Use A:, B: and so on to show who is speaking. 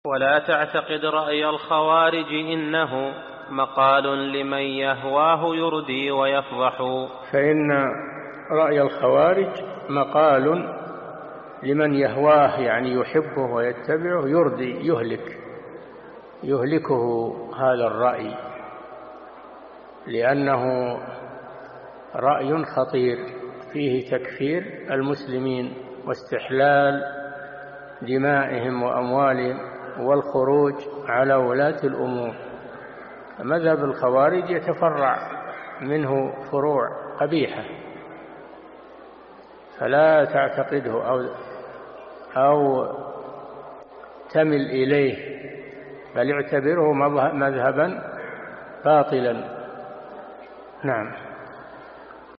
A: ولا تعتقد رأي الخوارج إنه مقال لمن يهواه يردي ويفضح.
B: فإن رأي الخوارج مقال لمن يهواه، يعني يحبه ويتبعه، يردي يهلكه هذا الرأي، لأنه رأي خطير فيه تكفير المسلمين واستحلال دمائهم وأموالهم والخروج على ولاة الأمور. مذهب الخوارج يتفرع منه فروع قبيحة، فلا تعتقده أو تمل إليه، بل اعتبره مذهبا باطلا. نعم.